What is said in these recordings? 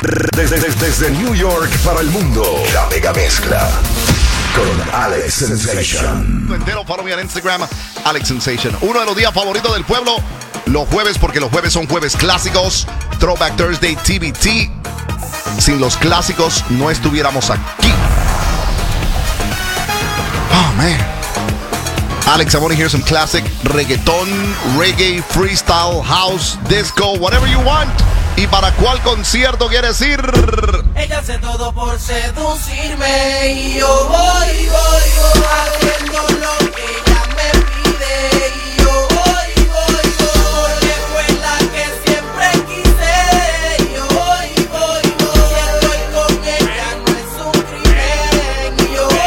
Desde New York para el mundo, la mega mezcla con Alex Sensation. Entero, follow me en Instagram, Alex Sensation. Uno de los días favoritos del pueblo, los jueves, porque los jueves son jueves clásicos. Throwback Thursday, TBT. Sin los clásicos no estuviéramos aquí. Oh, man. Alex, I want to hear some classic reggaeton, reggae, freestyle, house, disco, whatever you want. ¿Y para cuál concierto quieres ir? Ella hace todo por seducirme y yo voy haciendo lo que ella me pide y yo voy porque fue la que siempre quise y yo voy si estoy con ella no es un crimen y yo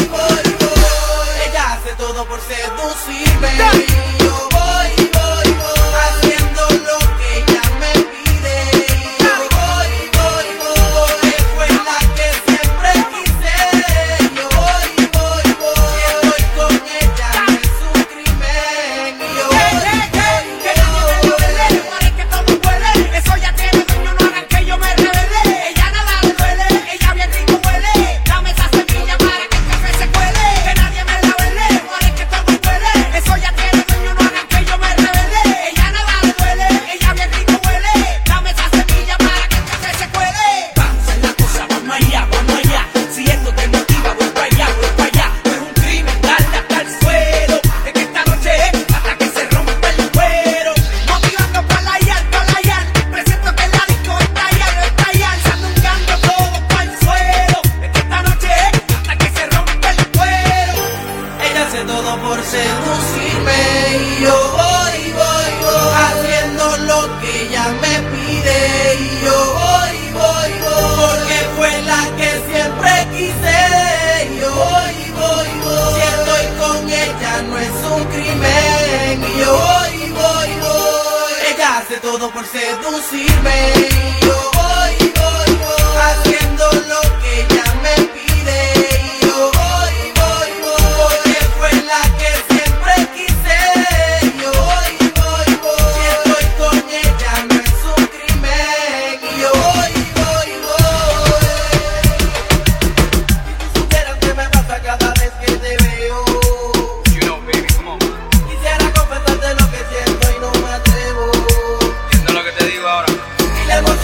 voy ella hace todo por seducirme y yo voy haciendo lo que ella me pide y yo voy porque fue la que siempre quise yo voy si estoy con ella no es un crimen y yo que nadie me duele, parece que todo huele. Eso ya tiene dueño, no hagan que yo me revele. Ella nada le duele, ella bien rico huele. Dame esa semilla para que el café se cuele. Que nadie me la vele, parece que todo huele. Eso ya tiene dueño, no hagan que yo me revele. Ella nada le duele, ella bien rico huele. Dame esa semilla para que el café se cuele. vamos a la cosa, vamos allá. Si esto te motiva, voy para allá. No es un crimen, darle hasta el suelo. Es que esta noche es hasta que se rompa el cuero. Motivando para la yal. Presento que la disco está ya. Sandungando todo para el suelo. Es que esta noche es hasta que se rompa el cuero. Ella hace todo por seducirme y yo voy haciendo lo que ella me pide y yo voy porque fue la que siempre quise y yo voy si estoy con ella no es un crimen y yo voy ella hace todo por seducirme y yo voy haciendo lo que ella me pide y yo voy porque fue la que siempre quise y yo voy si estoy con ella no es un crimen y yo voy si tú supieras qué me pasa cada vez que te veo quisiera confesarte lo que siento y no me atrevo ¿Entiendes lo que te digo ahora? y la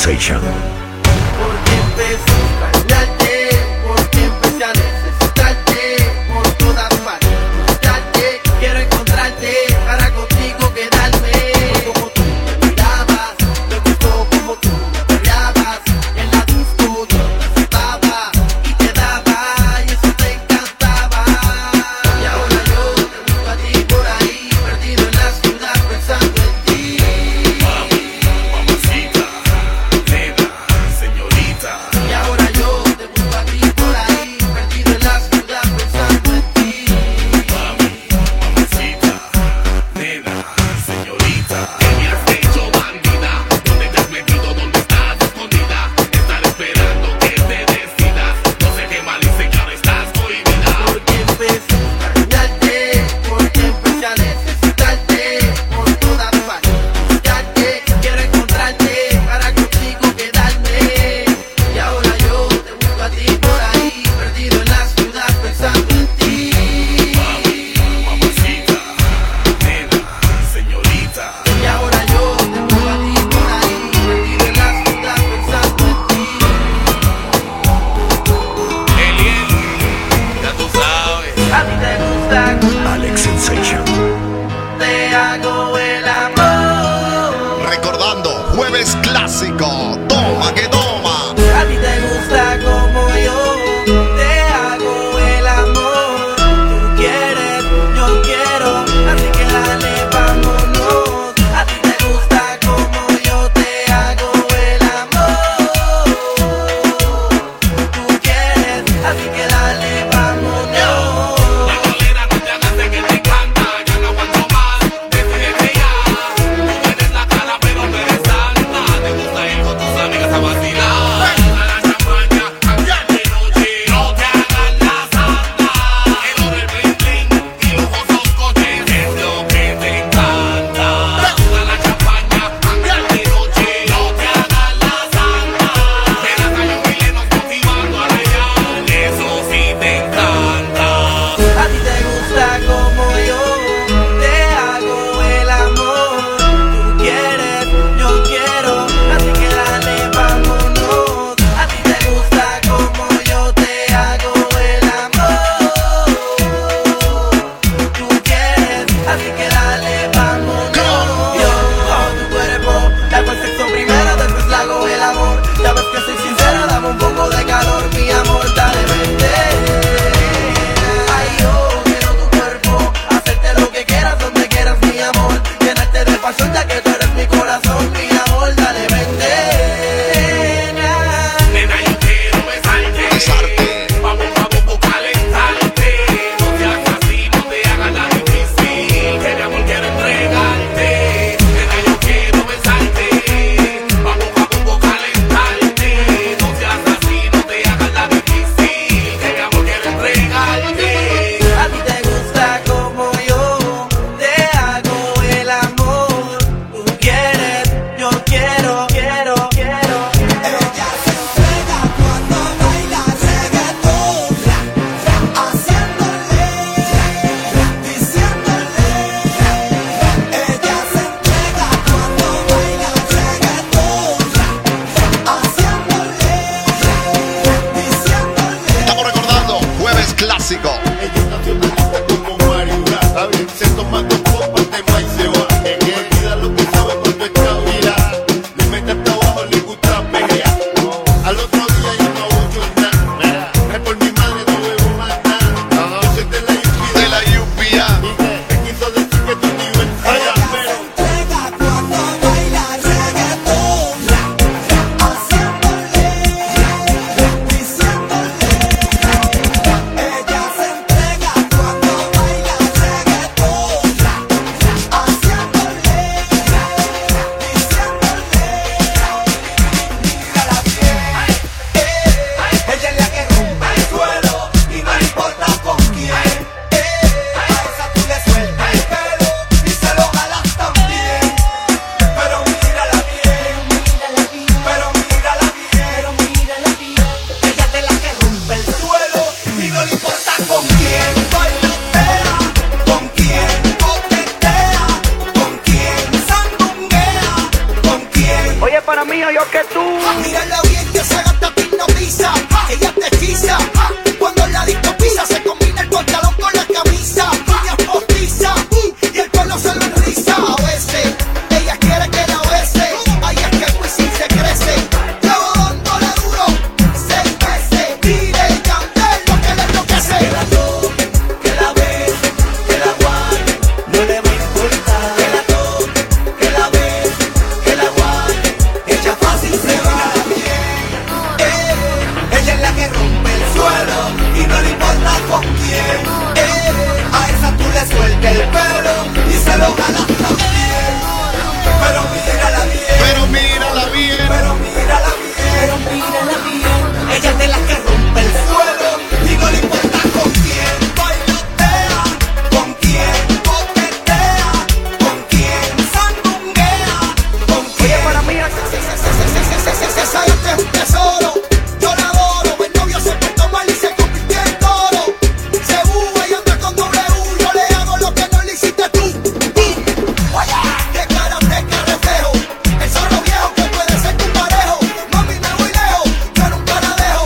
Sensation. Porque empecé a extrañarte, porque empecé a necesitarte por todas partes. Buscarte, quiero encontrarte para contigo quedarme. Como tú me mirabas, me gustó como tú me peleabas. En la disco yo te azotaba y te daba y eso te encantaba. Y ahora yo te busco a ti por ahí, perdido en la ciudad pensando en ti. Mamacita, nena, señorita. Y ahora yo te busco a ti por ahí, perdido en la ciudad pensando en ti. Mamacita, nena, señorita. ¿Qué me has hecho, bandida? ¿Dónde te has metido? ¿Dónde estás escondida? Estar esperando que te decidas. No sé qué mal hice que ahora estás prohibida. Porque empecé a extrañarte, porque empecé a necesitarte por todas partes. Buscarte, quiero encontrarte para contigo quedarme. Y ahora yo te busco a ti por ahí, perdido en la ciudad pensando en ti. Mamacita, nena, señorita. Y ahora yo te busco a ti por ahí, perdido en la ciudad pensando en ti. Eliel, ya tú sabes. A ti te gusta, Alex Sensation. te hago el amor. Recordando, jueves clásico. Toma que toma. A ti te gusta como yo, te hago el amor. Tú quieres, yo quiero, así que dale, vámonos. A ti te gusta como yo, te hago el amor. Tú quieres, así que dale, vámonos. La galera no te hagas de que te encanta. Ya no aguanto más, decídete ya. Tú tienes la cara pero no eres santa. Te gusta ir con tus amigas a vacilar. A la champaña, cambiar de noche. No te hagas la santa. El oro, el bling bling y lujosos coches es lo que te encanta. A la champaña, cambiar de noche. No te hagas la santa. Te das a los milenos motivando a rayar. Eso sí te encanta. A ti te gusta como yo, te hago el amor. Tú quieres, yo quiero, así que dale, vámonos. A ti te gusta como yo, te hago el amor. Tú quieres, así que dale, vámonos. Yo con tu cuerpo, le hago el sexo primero, después le hago el amor. Ya ves que soy sincero, dame un poco de calor, mi amor, dale, vente. Ay, yo quiero tu cuerpo, hacerte lo que quieras, donde quieras, mi amor. Llenarte de pasión, ya que tú eres mi corazón, mi amor, dale, vente. Nena, yo quiero besarte. Besarte. Vamos, vamos, calentarte. No seas así, no te hagas la difícil. Que mi amor quiero entregarte. Nena, yo quiero besarte. Vamos, vamos, calentarte. No seas así, no te hagas la difícil. Que mi amor quiero entregarte. A ti te gusta como yo, te hago el amor. Tú quieres, yo quiero, quiero, quiero. Ella se entrega cuando baila reggaetón, haciéndole, diciéndole. Ella se entrega cuando baila reggaetón, haciéndole, diciéndole. Estamos recordando, jueves clásico. Ella es nacionalista como Mariura, ¿sabes? Se toma dos copas de maíz se va. Olvida lo que sabe cuando está virada. Le mete hasta abajo, le gusta pelear. Al otro día yo no ocho nada. Es por mi madre, no bebo más nada. Yo soy de la De la lluvia. te quiso decir que tu nivel falla, Ella se pero entrega cuando baila reggaetón, haciéndole, diciéndole. Ella se seca el pelo y se lo jala también. Pero mírala bien, Pero mírala bien. pero mírala bien, Pero mírala bien, ella es de las que rompe el suelo. y no le importa con quién bailotea, con quién coquetea, con quién sandunguea, con quién. Para mí Esa gente es un tesoro, yo la adoro. El novio se portó mal y se convirtió en toro. Se buba y anda con W, yo le hago lo que no le hiciste tú. Oye, qué cara fresca reflejo, el zorro viejo que puede ser tu parejo. Mami, me voy lejos, yo nunca la dejo.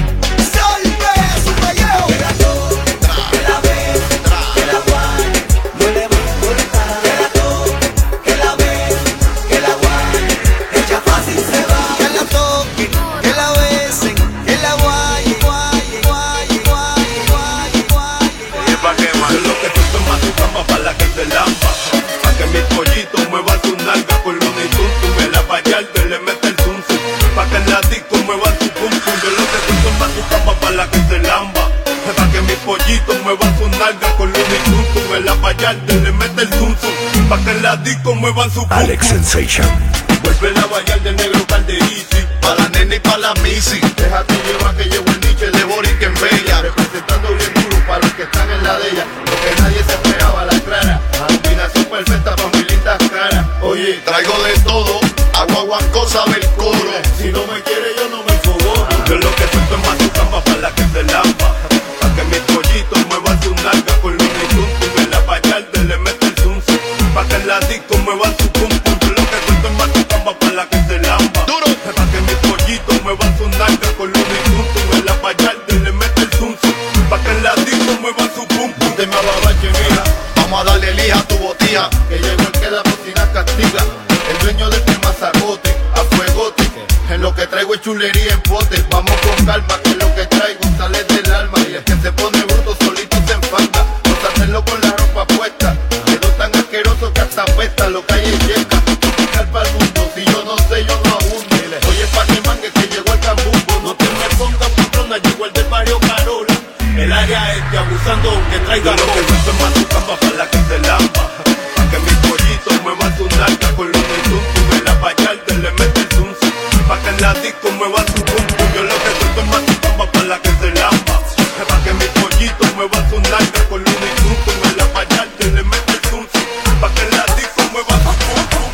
Salve su pellejo. Que la toque, que la bese, que la guane, no le va a importar. Que la toque, que la bese, que la guane, ella fácil se va. Que la toquen, que la besen, que la guaye, guaye, guaye, guaye, guaye, guaye. Y pa' que más lo que tú tomas tu cama pa' la que te lampa. Pa' que mis pollitos muevan su nalga con Looney Tunes. Tú me la payarte, le mete el zum zum. Pa' que en la disco muevan su pum pum. Yo lo que tú tomas tu cama pa' la que te lamba. Pa' que mis pollitos muevan su nalga con Looney Tunes. Tú me la payarte, le mete el zum zum. Pa' que en la disco muevan su pum Alex pum. Sensation. Vuelve a bailar del negro Calderisi. Pa' la nena y pa' la misi. Déjate llevar que llevo el niche de Boris que en Bella. Representando bien duro para los que están en la de ella. Porque nadie se pegaba la clara. Combinación perfecta para mi linda cara. Oye, Traigo de todo, agua guancosa del coro. si no me quiere yo no me enfogo. Yo lo que suelto es más tu cama para la que te lampa. Pa' que mis pollitos muevan su nalga con Looney Tunes. Tú me la payarte, le mete el zum zum. Pa' que en la disco muevan su pum pum. Yo lo que suelto es más tu cama para la que te lampa. Duro. Pa' que mis pollitos muevan su nalga con Looney Tunes. Tú me la payarte, le mete el zum zum. Pa' que en la disco muevan su pum pum. Te me ababache, mira. Vamos a darle lija a tu botija. Que llegó el que la cocina castiga. El dueño de este mazagote, a fuegote. En lo que traigo es chulería en pote. Vamos con calma, que lo que traigo sale del alma. Y el que se pone bruto solito se enfanda. No hacerlo con la ropa puesta. Quedó tan asqueroso que hasta apesta. Lo que hay es yeca. Picar pa'l mundo, si yo no sé, yo no abundo. Oye, pa' que mangue que llegó el cambumbo. No te me pongas patrona, llegó el del barrio Carola. El área es que abusando que traiga lo que suelto es más tu cama para la que te lampa. Pa' que mis pollitos muevan su nalga con Looney Tunes. Tú me la payarte, le mete el zum zum. Pa' que en la disco muevan su pum pum. Yo lo que suelto es más tu cama para la que te lampa. Pa' que mis pollitos muevan su nalga con Looney Tunes. Tú me la payarte, le mete el zum zum. Pa' que en la disco muevan su pum pum.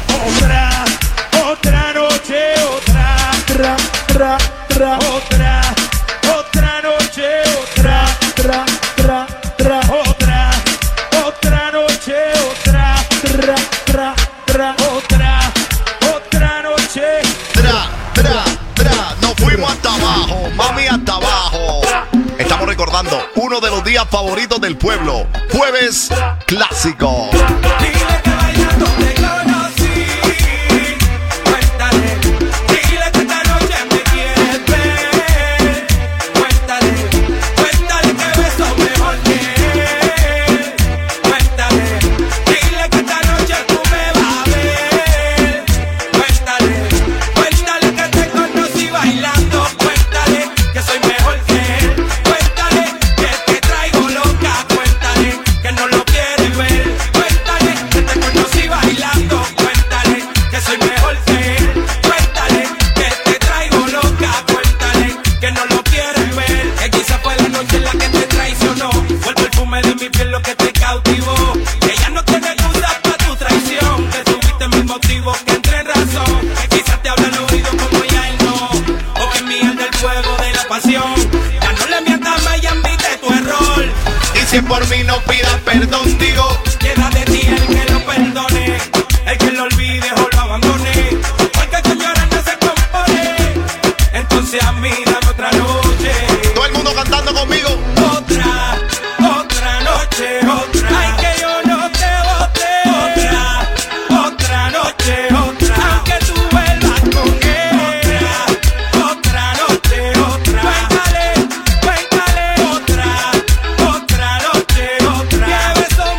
Otra noche, otra noche, otra noche. Nos fuimos hasta abajo, mami, hasta abajo. Estamos recordando uno de los días favoritos del pueblo. Jueves clásico. Dile que bailando te conocí. Cuéntale, dile que esta noche me quieres ver. Cuéntale, cuéntale que beso mejor que él. Cuéntale, dile que esta noche tú me vas a ver. Cuéntale, cuéntale que te conocí bailando. Cuéntale que soy mejor que él. Cuéntale que te traigo loca. Cuéntale que no lo quieres ver. Cuéntale que te conocí bailando. Cuéntale que soy mejor que él. Cuéntale que te traigo loca. Cuéntale que no lo quieres ver. Que quizá fue la noche en la que te traicionó. Fue el perfume de mi piel lo que te cautivó. Que ya no tiene excusa para tu traición. Que tuviste mis motivos que entré en razón. Que quizás te habla al oído como ya él no. O que mía del fuego de la pasión. Ya no le mientas más y admite tu error. Y si por mí no pidas perdón, digo. Queda de ti el que lo perdone, el que lo olvide o lo abandone. Porque el que llora no se compone. Entonces a mí dame otra noche. Todo el mundo cantando conmigo. Otra noche, otra. Ay, que yo no te bote. Otra noche, otra. Aunque tú vuelvas con él. Otra noche, otra. Cuéntale, otra noche, otra. Que beso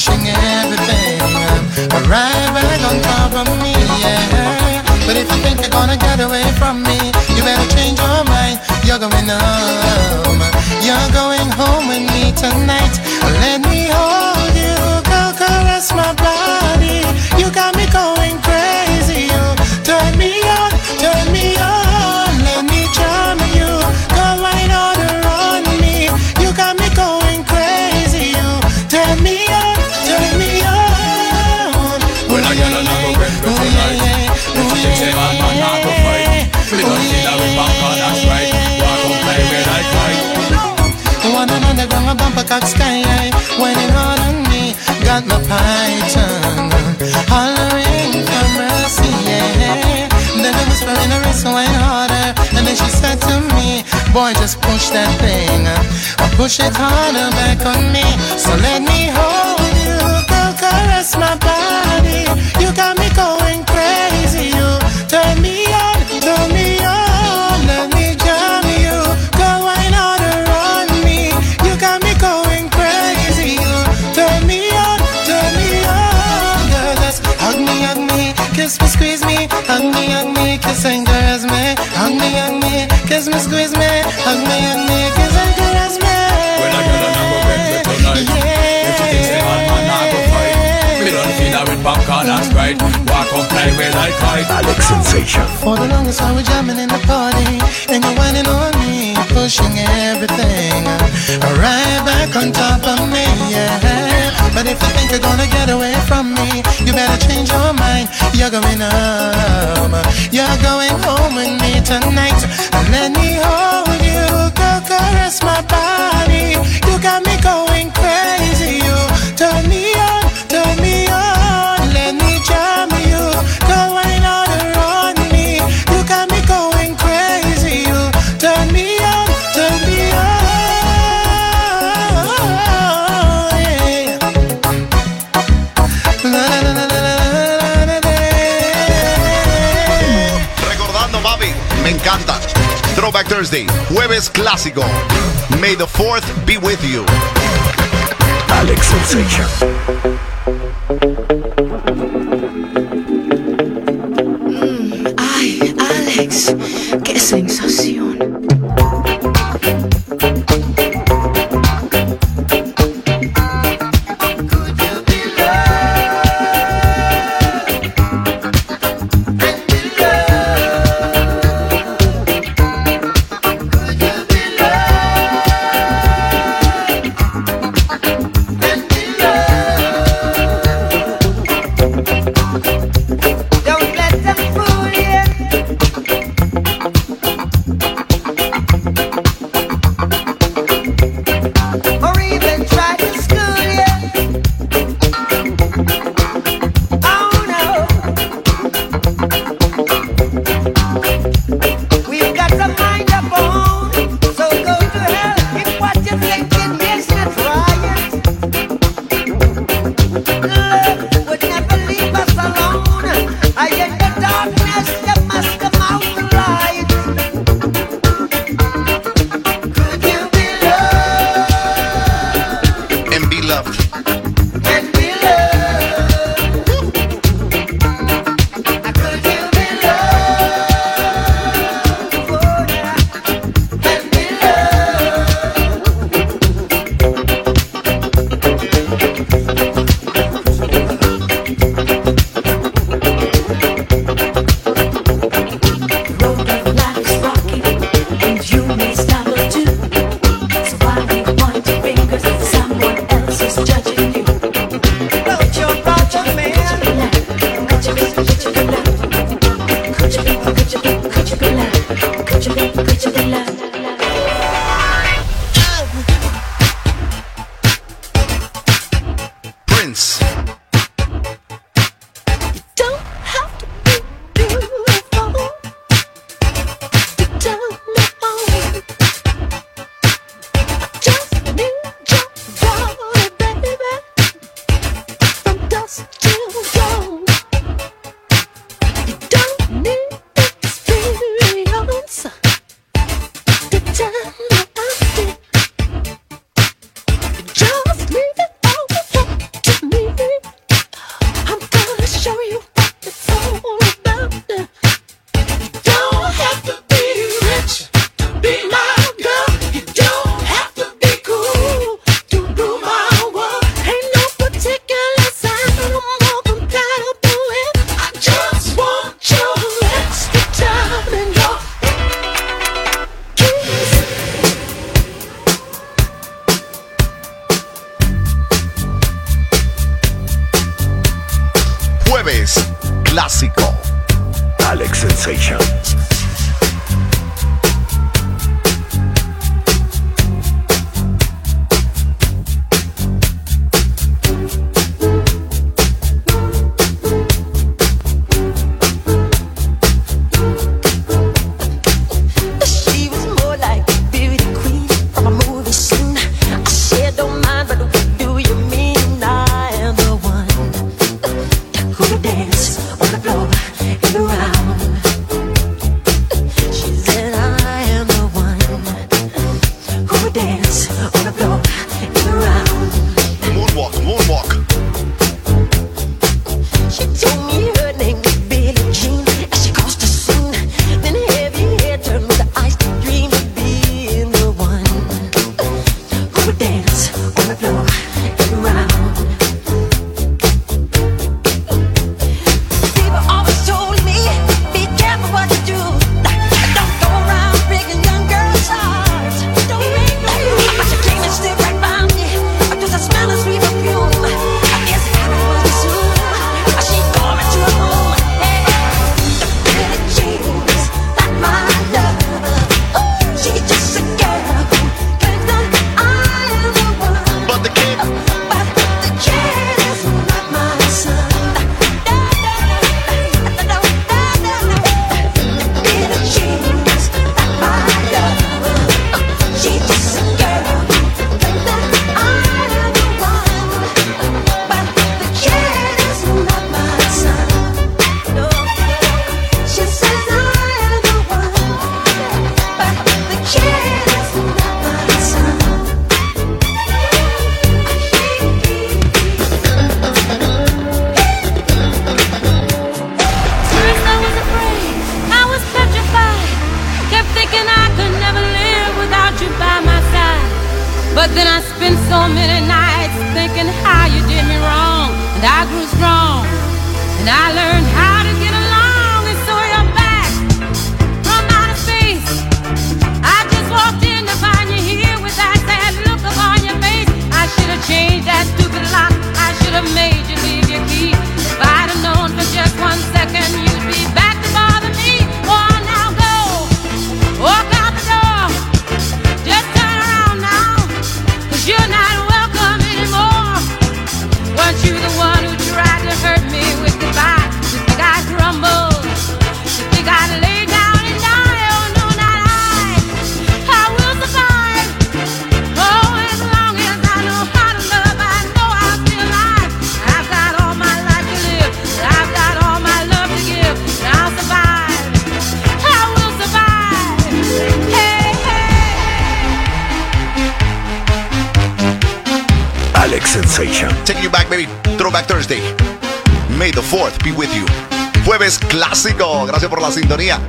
pushing everything right back on top of me, yeah. But if you think you're gonna get away from me, you better change your mind. You're going home. You're going home with me tonight. Let me hold you, go caress my body. You got me going crazy. You turn me on, turn me on. Let me charm you, go right on around me. You got me going crazy. You turn me on, turn me on. When I get another break for tonight, if you think say man not go fight, we don't see that we back on that's right. Walk on play with I fight. One on the ground, a bumper cock sky, whining hard on me. Got my python hollering for mercy, yeah. Then I was throwing her wrist went harder, and then she said to me, boy, just push that thing, or push it harder back on me. So let me hold you, go caress my body. You got me going crazy. You turn me on, turn me on. Let me jam you, go wine on around me. You got me going crazy. You turn me on, girl. Just hug me, kiss me, squeeze me. Hug me, kiss and caress me. Hug me, kiss me, squeeze me. Hug me, kiss and caress me. When I get another break for tonight, if you think say man not go fight, we don't feel that we back on that's right. Walk on play with I fight. Alex Sensation. For the longest time we're jamming in the party, and you're whining on me, pushing everything right back on top of me, yeah. But if you think you're gonna get away from me, you better change your mind. You're going home, you're going home with me tonight. Let me hold you, go caress my body. You got me going crazy. You turn me on, turn me on. Let me jam you, go right on around me. You got me going crazy. You turn me on, turn me on. Yeah. La, la, la, la, la, la, la, la. Recordando, papi, me encanta. Throwback Thursday, jueves clásico. May the 4th be with you. Alex Sensation. Ay, Alex, qué sensación. Don't let them fool you. Or even try to school you. Oh no. We've got a mind of our own, so go to hell if what you're thinking is not right. Love would never leave us alone. I in the darkness, you must come out the light. Could you be loved And be loved. and be loved? Could you be loved, oh, yeah, and be Road of life is rocky, and you may stumble too. So why we point your fingers at someone else who's judging you? Don't you approach a man? Could you be loved? Could you be loved? Could you be loved? Could you be loved? Prince. Don't have to be beautiful to tell me all. Just need your body, baby, from dusk till dawn. You don't need experience to tell me I did. Just leave it all up to me. jueves clásico. Alex Sensation. She was more like a beauty queen from a movie scene. I said, don't mind, but what do you mean? I am the one who would dance on the floor and around. She said, I am the one who would dance on the floor and around. Moonwalk, moonwalk. She told me her name was Billie Jean as she crossed the scene. Then heavy hair turned with the eyes to dream of being the one who would dance on the floor and around. People always told me, be careful what you do. Don't go around breaking young girls' hearts. Don't break no rules. But she came and stood right by me. Through the smell of sweet perfume. I guess it happened was soon. She called me to her home. Hey, Billie Jean's not my lover. She's just a girl who claims that I am the one. But the kid, But the kid is not my son. Billie Jean's not my lover. She's just a girl who claims that I am the one. But the kid is not my son. No, she says I am the one. But the kid is not my son. First I was afraid, I was petrified. Kept thinking I could never live without you by my side. But then I spent so many nights thinking how you did me wrong. And I grew strong, and I learned how to get along. And so you're back from outer space. I just walked in to find you here with that sad look upon your face. I should have changed that stupid lock. I should have made you leave your key. If I'd have known for just 1 second you'd be back to bother me. Oh, now go, walk out the door. Just turn around now, 'cause you're not welcome anymore. Weren't you the one who tried to hurt me with goodbye? You think I'd crumble? You think I'd lay down and die? Oh, no, not I. I will survive. Oh, as long as I know how to love, I know I'll be alive. I've got all my life to live. I've got all my love to give. And I'll survive. I will survive. Hey, hey. Alex Sensation. taking you back, baby. Throwback Thursday. May the 4th be with you. Jueves clásico. Gracias por la sintonía.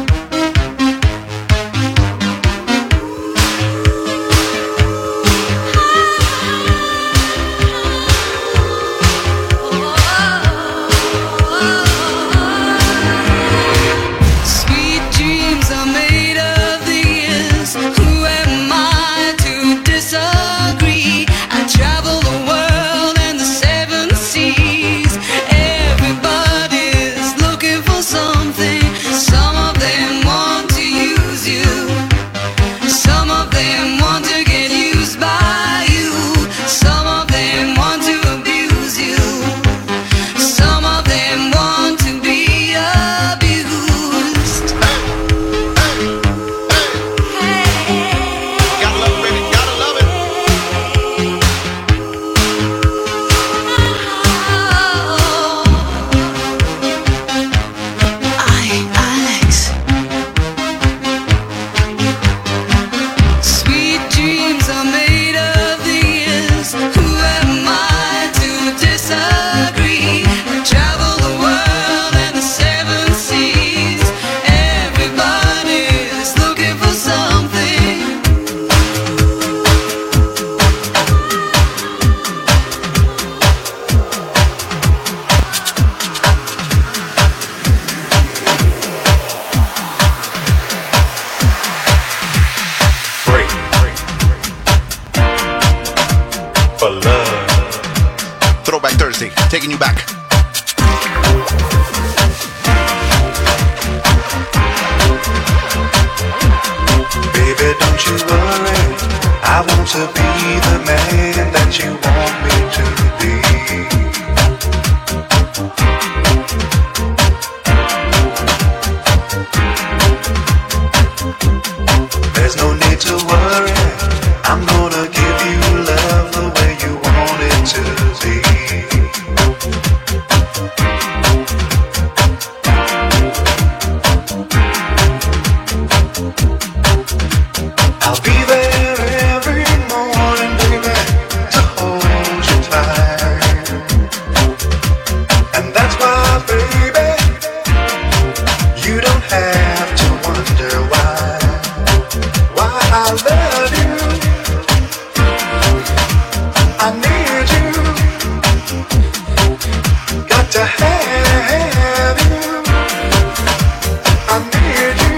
Sweet dreams are made of these. Who am I to disagree? I travel the world and the 7 seas. Everybody's looking for something. Some of them want to use you. Some of them want to get used by you. Some of them want to abuse you. Some of them want to be abused. Gotta love it, baby. Gotta love it. Alex. Sweet dreams are made of these. Who am I to disagree? Travel the world and the 7 seas. Everybody's looking for something. Break. For love. Throwback Thursday. Taking you back. Baby, don't you worry, I want to be the man that you want me to be. There's no need to worry, I'm gonna give you love the way you want it to be. I'll be there every morning, baby, to hold you tight. And that's why, baby, you don't have to wonder why I love you. I need you. Got to have you. I need you.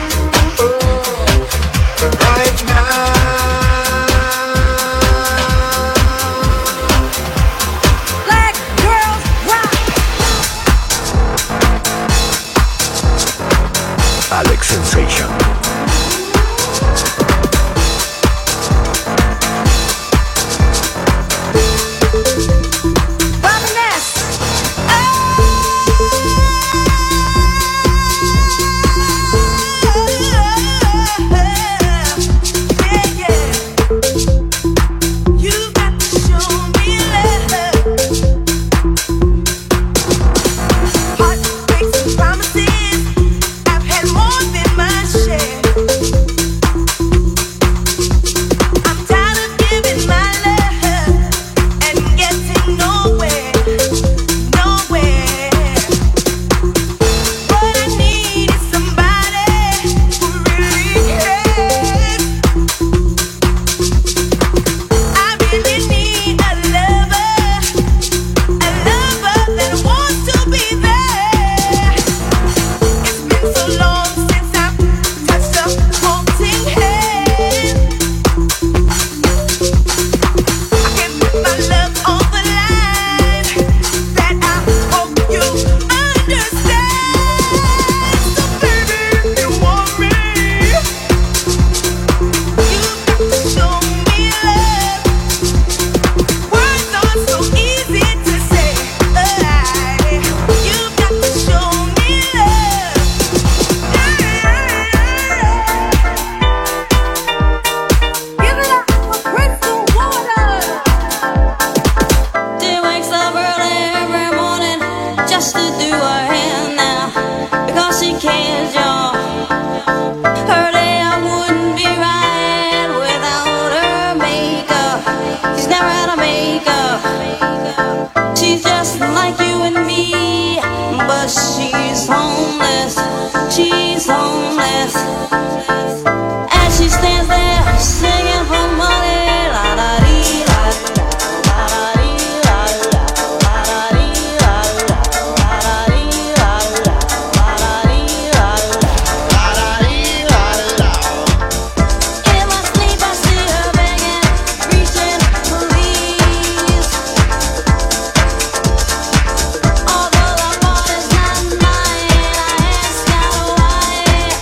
Right now. Black girls rock. Alex Sensation. Bobby Ness. You've got to show me love. Heartbreaks and promises, I've had more than my share. I'm tired of giving my love and getting nowhere. What I need is somebody who really cares. I really need a lover that wants to be there. It's been so long since I've touched a haunting hand. I can put my love on the line. That I hope you understand. So baby, if you want me, you've got to show me love. Words are so easy to say. You've got to show me love. Give it up for Crystal Water. She wakes up early every morning just to do her hair now because she cares, y'all. Her day I wouldn't be right without her makeup. She's never had a makeup. She's just like you and me, but she's homeless. She's homeless. As she stands there singing for money, la da dee la la da dee la la la da dee la la la da dee la la la da dee la la. In my sleep I see her begging, reaching, please. Although the fault is not mine, I ask God why.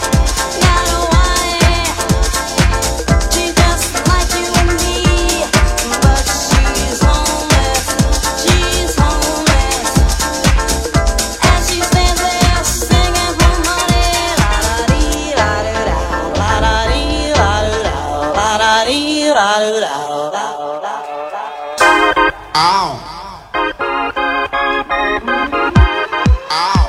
She's just like you and me, but she's homeless. She's homeless. As she stands there singing for money, la da dee la da da, la da dee la da da, la da dee la da da, la da da. Ow. Ow.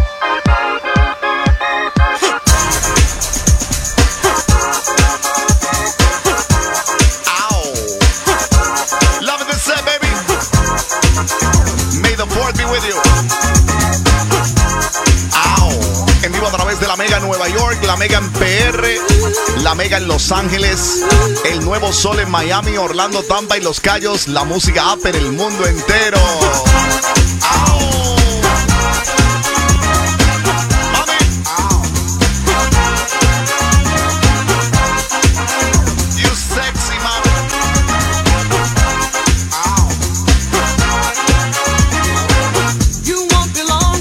Ow. Love it, this set, baby. May the fourth be with you. Ow. En vivo a través de la Mega Nueva York, la Mega en PR, la Mega en Los Ángeles, el Nuevo Sol en Miami, Orlando, Tampa y Los Cayos, la música app en el mundo entero. ¡Au! Mami. ¡Au! You sexy, mami. ¡Au! You won't be long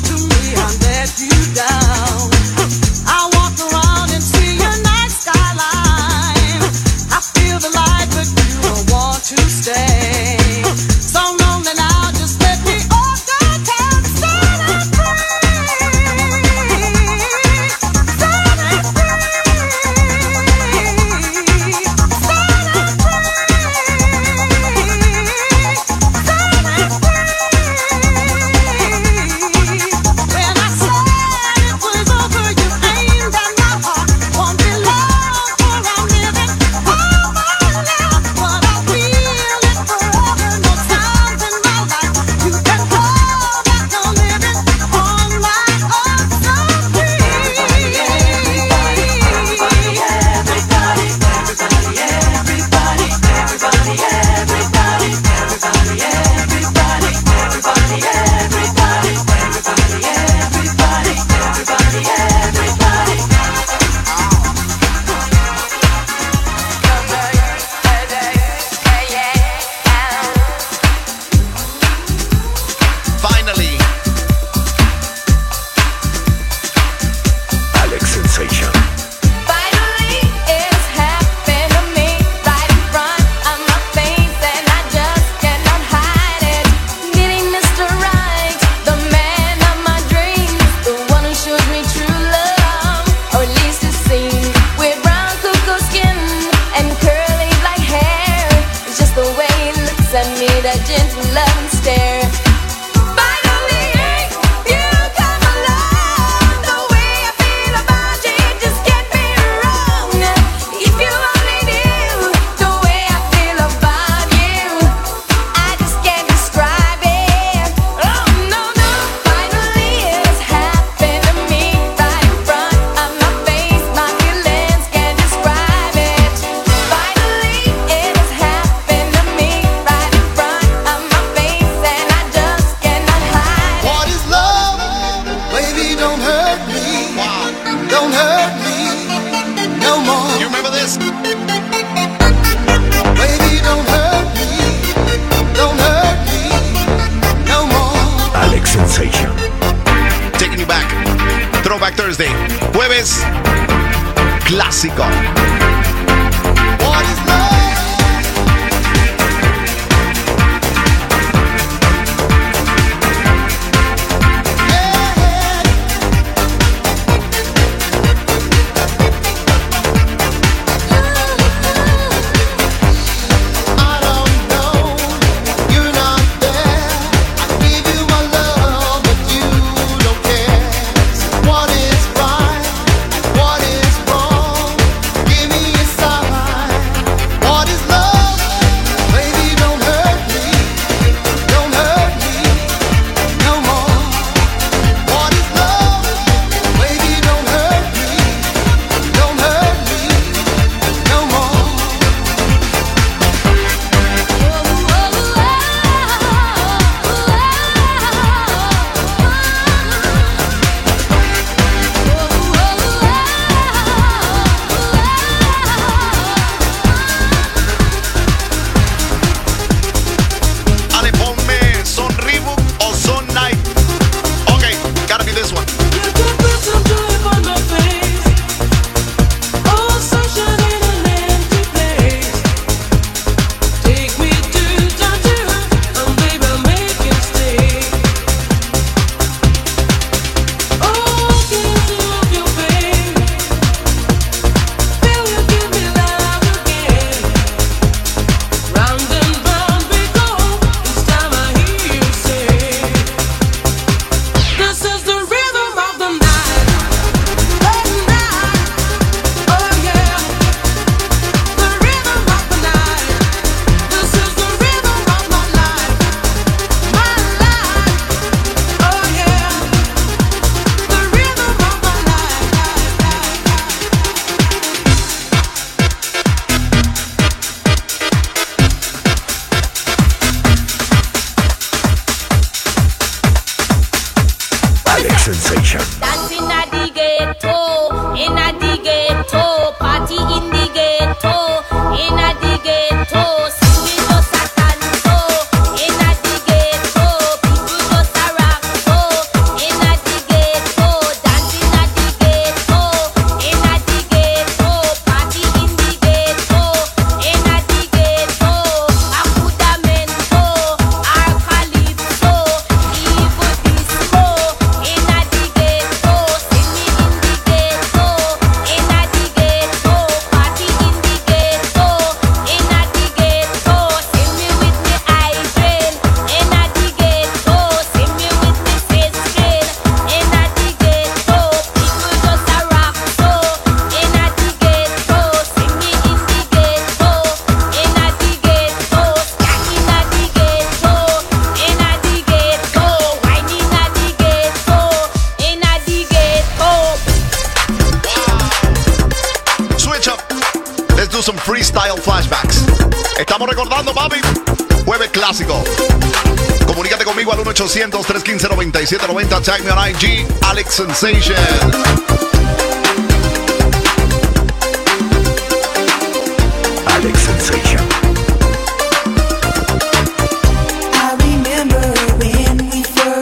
Finally. Alex Sensation. Finally, it's happened to me right in front of my face, and I just cannot hide it. Meeting Mr. Right, the man of my dreams, the one who shows me true love, or at least it seems. With brown cuckoo skin and curly black hair, it's just the way he looks at me, that gentle loving stare. Finally, you come along. The way I feel about you just can't be wrong. If you only knew the way I feel about you, I just can't describe it. Oh no, no. Finally, it's happened to me right in front of my face. My feelings can't describe it. Finally, it has happened to me right in front of my face, and I just cannot hide it. What is love? Baby, don't hurt me. Don't hurt me no more. You remember this? Baby, don't hurt me. Don't hurt me no more. Alex Sensation. Taking you back. Throwback Thursday. Jueves clásico. What is love? I don't know. You're not there. I give you my love, but you don't care. What is right? What is wrong? Give me a sign. What is love? Baby, don't hurt me. Don't hurt me no more. What is love? Baby, don't hurt me. Don't hurt me no more. Ale, ponme Son Reebok o Son Nike. Okay, gotta be this one. Round and round we go. Each time I hear you say, this is the rhythm of the night. Oh yeah, the rhythm of the night. This is the rhythm of my life, Oh yeah, the rhythm of my life. Alex Sensation. Dance in the ghetto, party in the ghetto, in the ghetto, sing we just a canto, in the ghetto, people just a rock so, in the ghetto, dance in the ghetto, in the ghetto, party in the ghetto, in the ghetto, Acudamento, Arcalipso, Evo Disco, in the ghetto, sing me in the ghetto, in the ghetto, party in the ghetto, in the ghetto, sing me with me hydrant, in the ghetto, sing me with me sister, in the ghetto, people just a rock so, in the ghetto, sing me in the ghetto, in the ghetto, skank in the ghetto, in the ghetto, wine in the ghetto, in the ghetto. Switch up. Let's do some freestyle flashbacks. Estamos recordando, papi. Jueves clásico. Comunícate conmigo al 1-800-315-9790. Tag me on IG, Alex Sensation. Alex Sensation. I remember when we first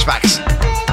Flashbacks.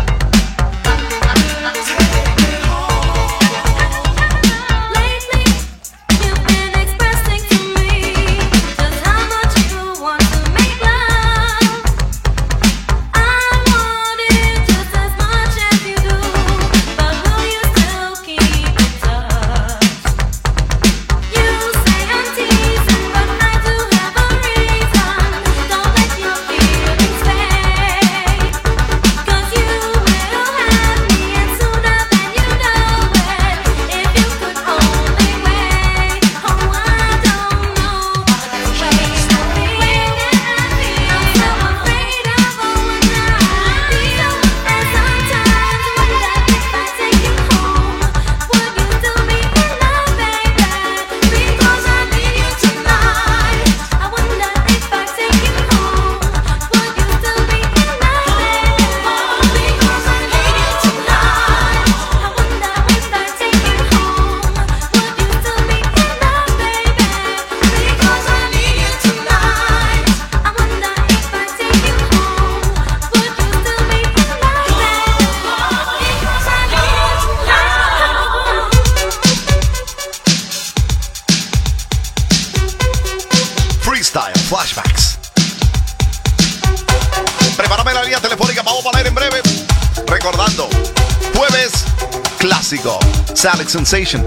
Flashbacks. Prepárame la línea telefónica, vamos a leer en breve. Recordando, jueves clásico, Alex Sensation.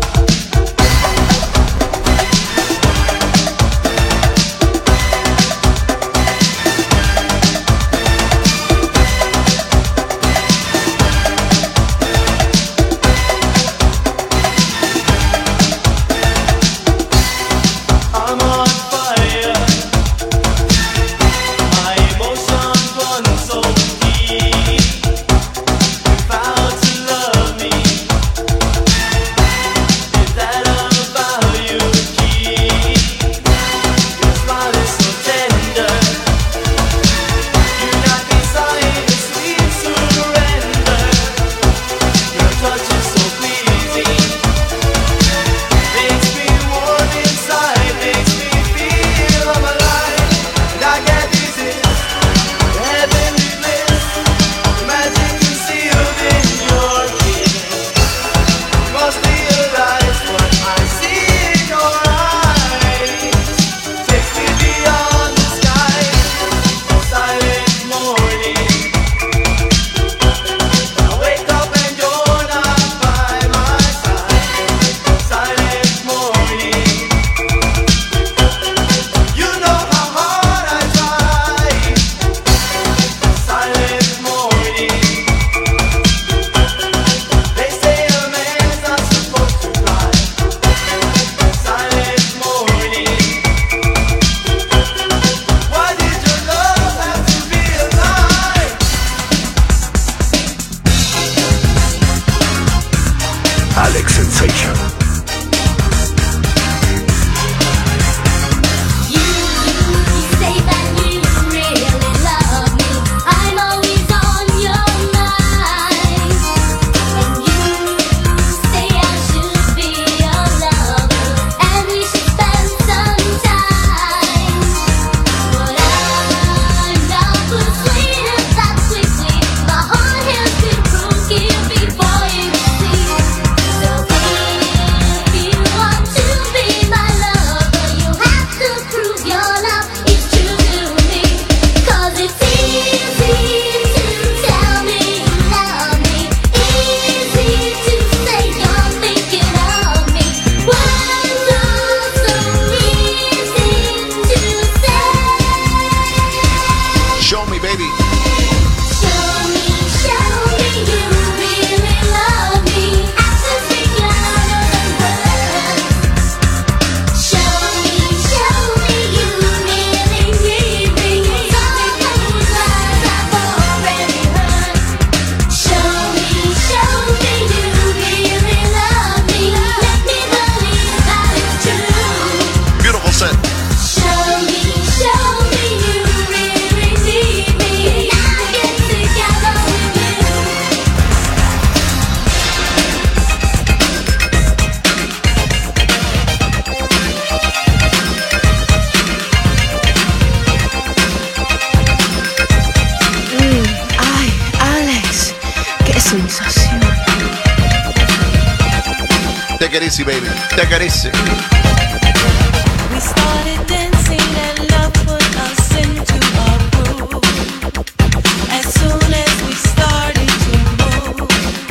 Alex Sensation. Beautiful set. Show me you really need me. Take it easy, baby. Take it easy. We started dancing and love put us into a groove. As soon as we started to move,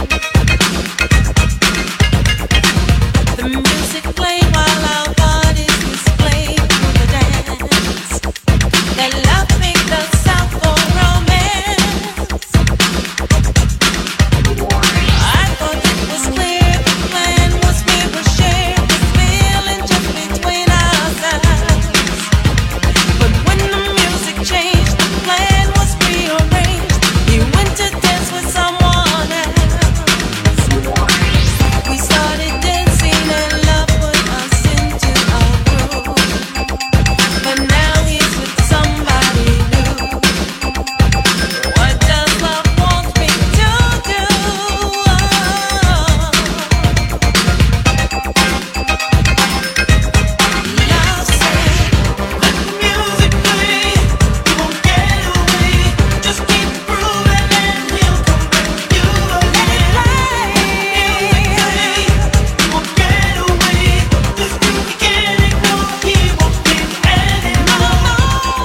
the music played while our bodies displayed through the dance. That love picked us out for romance. I thought it was clear the plan was we would share this feeling just between ourselves. But when the music changed, the plan was rearranged. You went to dance with someone else. We started dancing and love put us into a groove. But now he's with somebody new. What does love want me to do? Love said, let the music play. You won't get away. Just keep grooving and he'll come back you again. You won't get away. This groove he can't ignore. He won't leave anymore.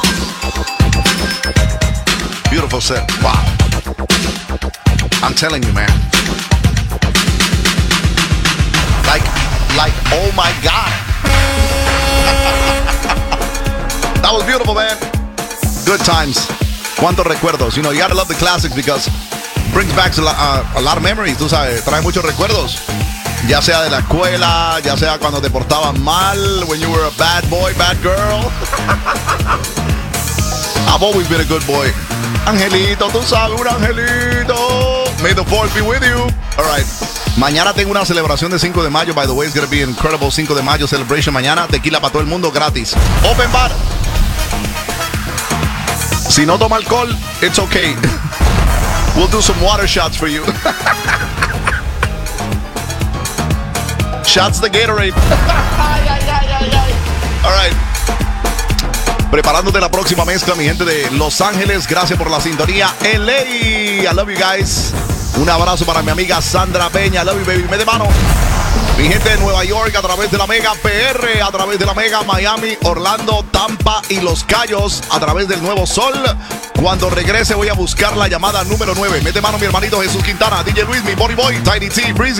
Beautiful set. Wow. I'm telling you, man. Like, oh my God. That was beautiful, man. Good times. Cuántos recuerdos. You know, you gotta love the classics because it brings back a lot of memories. Tú sabes, trae muchos recuerdos. Ya sea de la escuela, ya sea cuando te portaban mal, when you were a bad boy, bad girl. I've always been a good boy. Angelito, tú sabes, un angelito. May the force be with you. All right. Mañana tengo una celebración de 5 de mayo. By the way, it's going to be an incredible 5 de mayo celebration mañana. Tequila para todo el mundo gratis. Open bar. Si no toma alcohol, it's okay. We'll do some water shots for you. Shots the Gatorade. All right. Preparándote la próxima mezcla, mi gente de Los Ángeles. Gracias por la sintonía. LA, I love you guys. Un abrazo para mi amiga Sandra Peña. I love you, baby. Me de mano. Mi gente de Nueva York a través de la Mega PR, a través de la Mega Miami, Orlando, Tampa y Los Cayos a través del Nuevo Sol. Cuando regrese voy a buscar la llamada número 9. Mete mano mi hermanito Jesús Quintana, DJ Luis, mi Body Boy, Tiny T, Breezy.